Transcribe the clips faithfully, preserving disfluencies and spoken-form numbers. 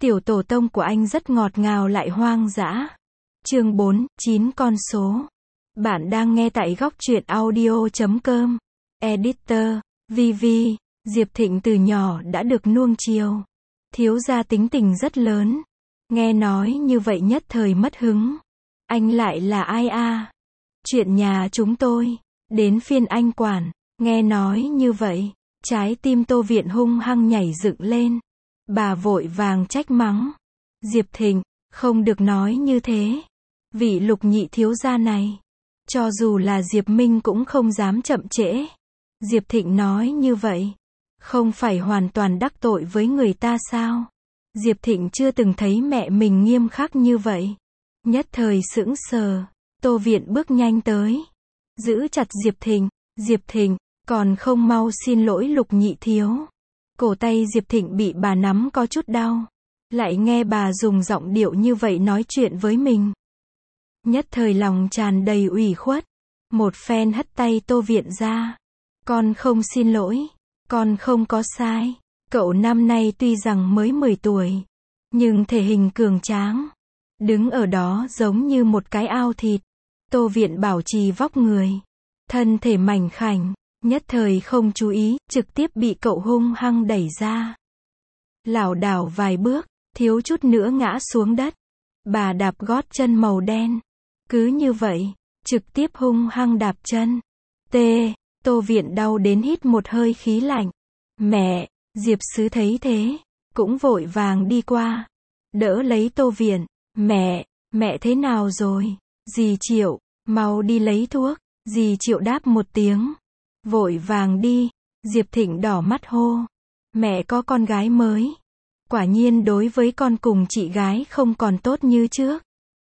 Tiểu tổ tông của anh rất ngọt ngào lại hoang dã. Chương bốn, chín con số. Bạn đang nghe tại góc truyện audio chấm com. Editor, vê vê, Diệp Thịnh từ nhỏ đã được nuông chiều. Thiếu gia tính tình rất lớn. Nghe nói như vậy nhất thời mất hứng. Anh lại là ai a? Chuyện nhà chúng tôi. Đến phiên anh quản. Nghe nói như vậy, trái tim Tô Viện hung hăng nhảy dựng lên. Bà vội vàng trách mắng. Diệp Thịnh, không được nói như thế. Vị Lục nhị thiếu gia này, cho dù là Diệp Minh cũng không dám chậm trễ. Diệp Thịnh nói như vậy, không phải hoàn toàn đắc tội với người ta sao? Diệp Thịnh chưa từng thấy mẹ mình nghiêm khắc như vậy. Nhất thời sững sờ, Tô Viện bước nhanh tới, giữ chặt Diệp Thịnh. Diệp Thịnh, còn không mau xin lỗi Lục nhị thiếu. Cổ tay Diệp Thịnh bị bà nắm có chút đau. Lại nghe bà dùng giọng điệu như vậy nói chuyện với mình. Nhất thời lòng tràn đầy ủy khuất. Một phen hất tay Tô Viện ra. Con không xin lỗi. Con không có sai. Cậu năm nay tuy rằng mới mười tuổi, nhưng thể hình cường tráng. Đứng ở đó giống như một cái ao thịt. Tô Viện bảo trì vóc người. Thân thể mảnh khảnh. Nhất thời không chú ý, trực tiếp bị cậu hung hăng đẩy ra. Lảo đảo vài bước, thiếu chút nữa ngã xuống đất. Bà đạp gót chân màu đen. Cứ như vậy, trực tiếp hung hăng đạp chân. Tê, Tô Viện đau đến hít một hơi khí lạnh. Mẹ, Diệp Sứ thấy thế, cũng vội vàng đi qua. Đỡ lấy Tô Viện. Mẹ, mẹ thế nào rồi? Dì Triệu, mau đi lấy thuốc. Dì Triệu đáp một tiếng. Vội vàng đi. Diệp Thịnh đỏ mắt hô. Mẹ có con gái mới. Quả nhiên đối với con cùng chị gái không còn tốt như trước.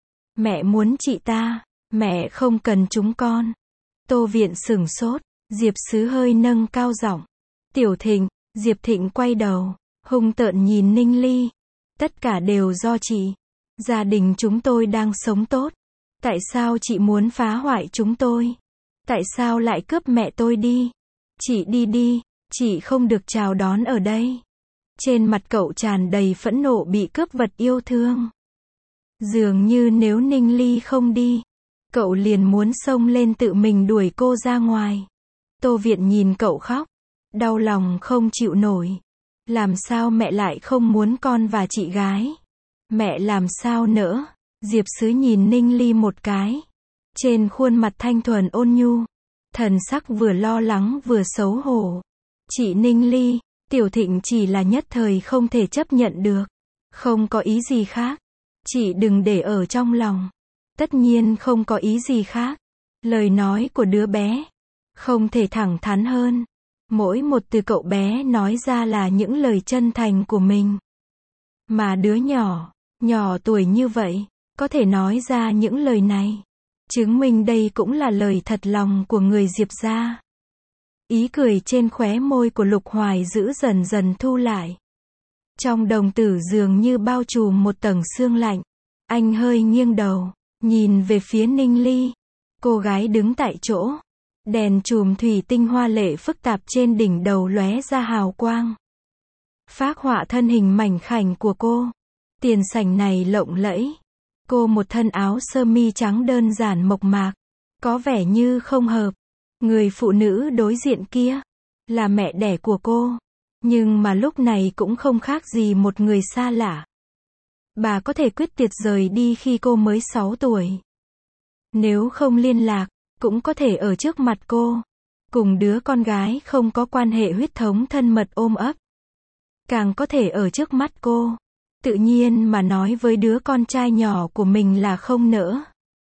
Mẹ muốn chị ta. Mẹ không cần chúng con. Tô Viện sửng sốt. Diệp Sứ hơi nâng cao giọng. Tiểu Thịnh. Diệp Thịnh quay đầu, hung tợn nhìn Ninh Ly. Tất cả đều do chị. Gia đình chúng tôi đang sống tốt. Tại sao chị muốn phá hoại chúng tôi? Tại sao lại cướp mẹ tôi đi? Chị đi đi, chị không được chào đón ở đây. Trên mặt cậu tràn đầy phẫn nộ bị cướp vật yêu thương. Dường như nếu Ninh Ly không đi, cậu liền muốn xông lên tự mình đuổi cô ra ngoài. Tô Viện nhìn cậu khóc, đau lòng không chịu nổi. Làm sao mẹ lại không muốn con và chị gái? Mẹ làm sao nỡ? Diệp Sứ nhìn Ninh Ly một cái. Trên khuôn mặt thanh thuần ôn nhu, thần sắc vừa lo lắng vừa xấu hổ. Chị Ninh Ly, Tiểu Thịnh chỉ là nhất thời không thể chấp nhận được. Không có ý gì khác. Chị đừng để ở trong lòng. Tất nhiên không có ý gì khác. Lời nói của đứa bé không thể thẳng thắn hơn. Mỗi một từ cậu bé nói ra là những lời chân thành của mình. Mà đứa nhỏ, nhỏ tuổi như vậy, có thể nói ra những lời này. Chứng minh đây cũng là lời thật lòng của người Diệp gia. Ý cười trên khóe môi của Lục Hoài Dữ dần dần thu lại. Trong đồng tử dường như bao trùm một tầng sương lạnh. Anh hơi nghiêng đầu, nhìn về phía Ninh Ly. Cô gái đứng tại chỗ. Đèn chùm thủy tinh hoa lệ phức tạp trên đỉnh đầu lóe ra hào quang. Phác họa thân hình mảnh khảnh của cô. Tiền sảnh này lộng lẫy. Cô một thân áo sơ mi trắng đơn giản mộc mạc, có vẻ như không hợp. Người phụ nữ đối diện kia là mẹ đẻ của cô, nhưng mà lúc này cũng không khác gì một người xa lạ. Bà có thể quyết tuyệt rời đi khi cô mới sáu tuổi. Nếu không liên lạc, cũng có thể ở trước mặt cô, cùng đứa con gái không có quan hệ huyết thống thân mật ôm ấp. Càng có thể ở trước mắt cô, tự nhiên mà nói với đứa con trai nhỏ của mình là không nỡ.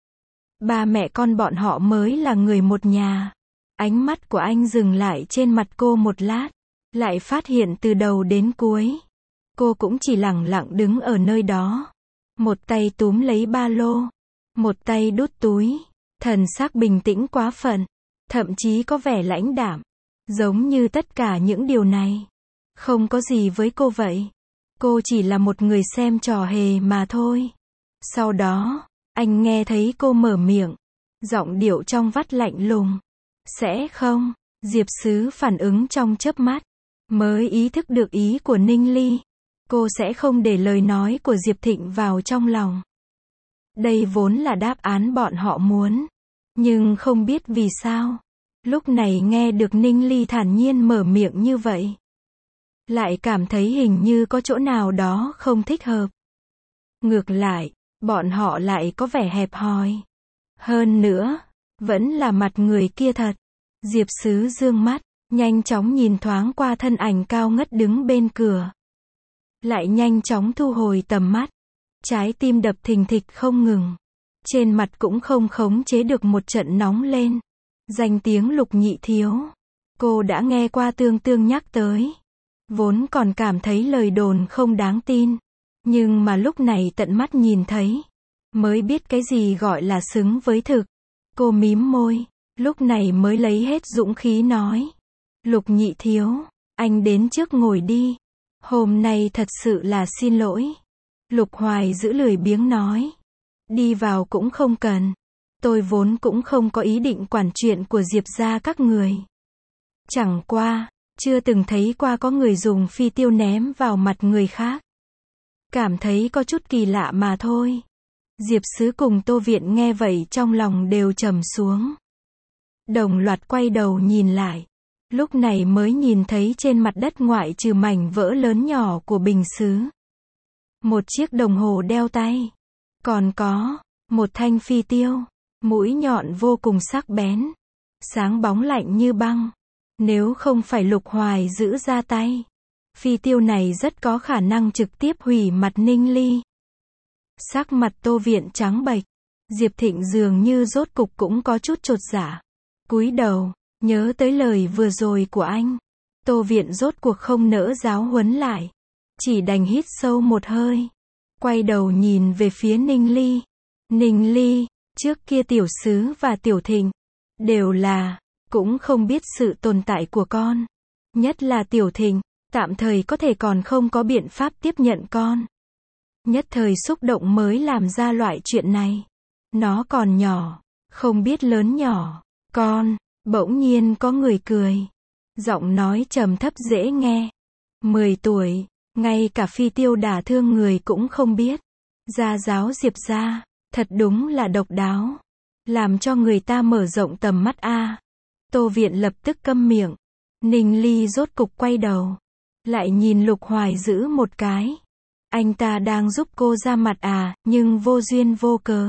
Ba mẹ con bọn họ mới là người một nhà. Ánh mắt của anh dừng lại trên mặt cô một lát, lại phát hiện từ đầu đến cuối, cô cũng chỉ lẳng lặng đứng ở nơi đó. Một tay túm lấy ba lô, một tay đút túi, thần sắc bình tĩnh quá phận, thậm chí có vẻ lãnh đạm, giống như tất cả những điều này không có gì với cô vậy. Cô chỉ là một người xem trò hề mà thôi. Sau đó, anh nghe thấy cô mở miệng, giọng điệu trong vắt lạnh lùng. Sẽ không? Diệp Sứ phản ứng trong chớp mắt, mới ý thức được ý của Ninh Ly. Cô sẽ không để lời nói của Diệp Thịnh vào trong lòng. Đây vốn là đáp án bọn họ muốn. Nhưng không biết vì sao, lúc này nghe được Ninh Ly thản nhiên mở miệng như vậy, lại cảm thấy hình như có chỗ nào đó không thích hợp. Ngược lại, bọn họ lại có vẻ hẹp hòi. Hơn nữa, vẫn là mặt người kia thật. Diệp Sứ dương mắt, nhanh chóng nhìn thoáng qua thân ảnh cao ngất đứng bên cửa. Lại nhanh chóng thu hồi tầm mắt. Trái tim đập thình thịch không ngừng. Trên mặt cũng không khống chế được một trận nóng lên. Danh tiếng Lục Nhị Thiếu, cô đã nghe qua Tương Tương nhắc tới. Vốn còn cảm thấy lời đồn không đáng tin. Nhưng mà lúc này tận mắt nhìn thấy, mới biết cái gì gọi là xứng với thực. Cô mím môi, lúc này mới lấy hết dũng khí nói. Lục Nhị Thiếu, anh đến trước ngồi đi. Hôm nay thật sự là xin lỗi. Lục Hoài giữ lười biếng nói. Đi vào cũng không cần. Tôi vốn cũng không có ý định quản chuyện của Diệp gia các người. Chẳng qua, chưa từng thấy qua có người dùng phi tiêu ném vào mặt người khác. Cảm thấy có chút kỳ lạ mà thôi. Diệp Sứ cùng Tô Viện nghe vậy trong lòng đều trầm xuống. Đồng loạt quay đầu nhìn lại. Lúc này mới nhìn thấy trên mặt đất ngoại trừ mảnh vỡ lớn nhỏ của bình sứ. Một chiếc đồng hồ đeo tay. Còn có một thanh phi tiêu. Mũi nhọn vô cùng sắc bén. Sáng bóng lạnh như băng. Nếu không phải Lục Hoài giữ ra tay, phi tiêu này rất có khả năng trực tiếp hủy mặt Ninh Ly. Sắc mặt Tô Viện trắng bệch. Diệp Thịnh dường như rốt cục cũng có chút chột dạ. Cúi đầu, nhớ tới lời vừa rồi của anh. Tô Viện rốt cuộc không nỡ giáo huấn lại. Chỉ đành hít sâu một hơi. Quay đầu nhìn về phía Ninh Ly. Ninh Ly, trước kia Tiểu Sứ và Tiểu Thịnh, đều là, cũng không biết sự tồn tại của con. Nhất là Tiểu Thịnh, tạm thời có thể còn không có biện pháp tiếp nhận con. Nhất thời xúc động mới làm ra loại chuyện này. Nó còn nhỏ, không biết lớn nhỏ. Con, bỗng nhiên có người cười. Giọng nói trầm thấp dễ nghe. Mười tuổi, ngay cả phi tiêu đả thương người cũng không biết. Gia giáo Diệp gia, thật đúng là độc đáo. Làm cho người ta mở rộng tầm mắt a. Tô Viện lập tức câm miệng. Ninh Ly rốt cục quay đầu. Lại nhìn Lục Hoài giữ một cái. Anh ta đang giúp cô ra mặt à, nhưng vô duyên vô cớ.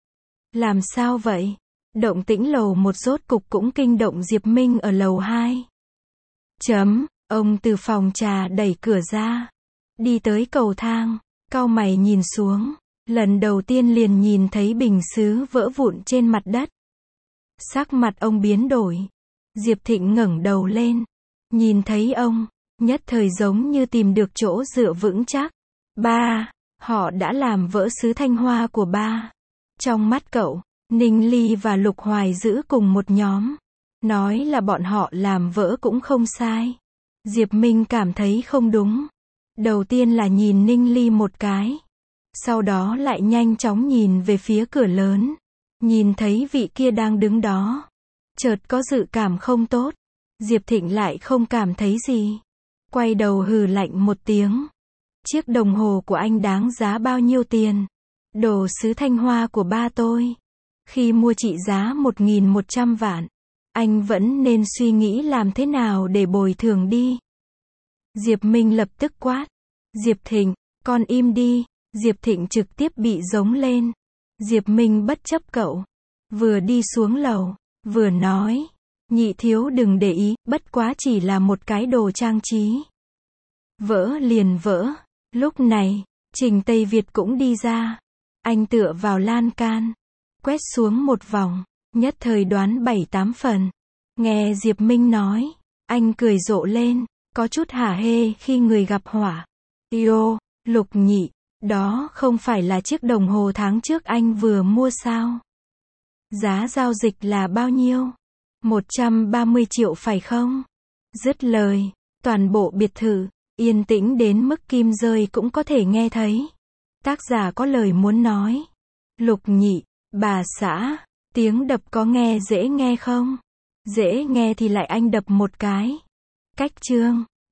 Làm sao vậy? Động tĩnh lầu một rốt cục cũng kinh động Diệp Minh ở lầu hai. Chấm, ông từ phòng trà đẩy cửa ra. Đi tới cầu thang, cau mày nhìn xuống. Lần đầu tiên liền nhìn thấy bình sứ vỡ vụn trên mặt đất. Sắc mặt ông biến đổi. Diệp Thịnh ngẩng đầu lên. Nhìn thấy ông, nhất thời giống như tìm được chỗ dựa vững chắc. Ba, họ đã làm vỡ sứ thanh hoa của ba. Trong mắt cậu, Ninh Ly và Lục Hoài giữ cùng một nhóm. Nói là bọn họ làm vỡ cũng không sai. Diệp Minh cảm thấy không đúng. Đầu tiên là nhìn Ninh Ly một cái. Sau đó lại nhanh chóng nhìn về phía cửa lớn. Nhìn thấy vị kia đang đứng đó. Chợt có dự cảm không tốt. Diệp Thịnh lại không cảm thấy gì. Quay đầu hừ lạnh một tiếng. Chiếc đồng hồ của anh đáng giá bao nhiêu tiền? Đồ sứ thanh hoa của ba tôi. Khi mua trị giá một nghìn một trăm vạn. Anh vẫn nên suy nghĩ làm thế nào để bồi thường đi. Diệp Minh lập tức quát. Diệp Thịnh, con im đi. Diệp Thịnh trực tiếp bị giống lên. Diệp Minh bất chấp cậu. Vừa đi xuống lầu, vừa nói. Nhị thiếu đừng để ý, bất quá chỉ là một cái đồ trang trí. Vỡ liền vỡ. Lúc này, Trình Tây Việt cũng đi ra. Anh tựa vào lan can. Quét xuống một vòng. Nhất thời đoán bảy tám phần. Nghe Diệp Minh nói. Anh cười rộ lên. Có chút hả hê khi người gặp họa. Yêu, Lục Nhị. Đó không phải là chiếc đồng hồ tháng trước anh vừa mua sao? Giá giao dịch là bao nhiêu? một trăm ba mươi triệu phải không? Dứt lời, toàn bộ biệt thự, yên tĩnh đến mức kim rơi cũng có thể nghe thấy. Tác giả có lời muốn nói. Lục Nhị, bà xã, tiếng đập có nghe dễ nghe không? Dễ nghe thì lại anh đập một cái. Cách chương.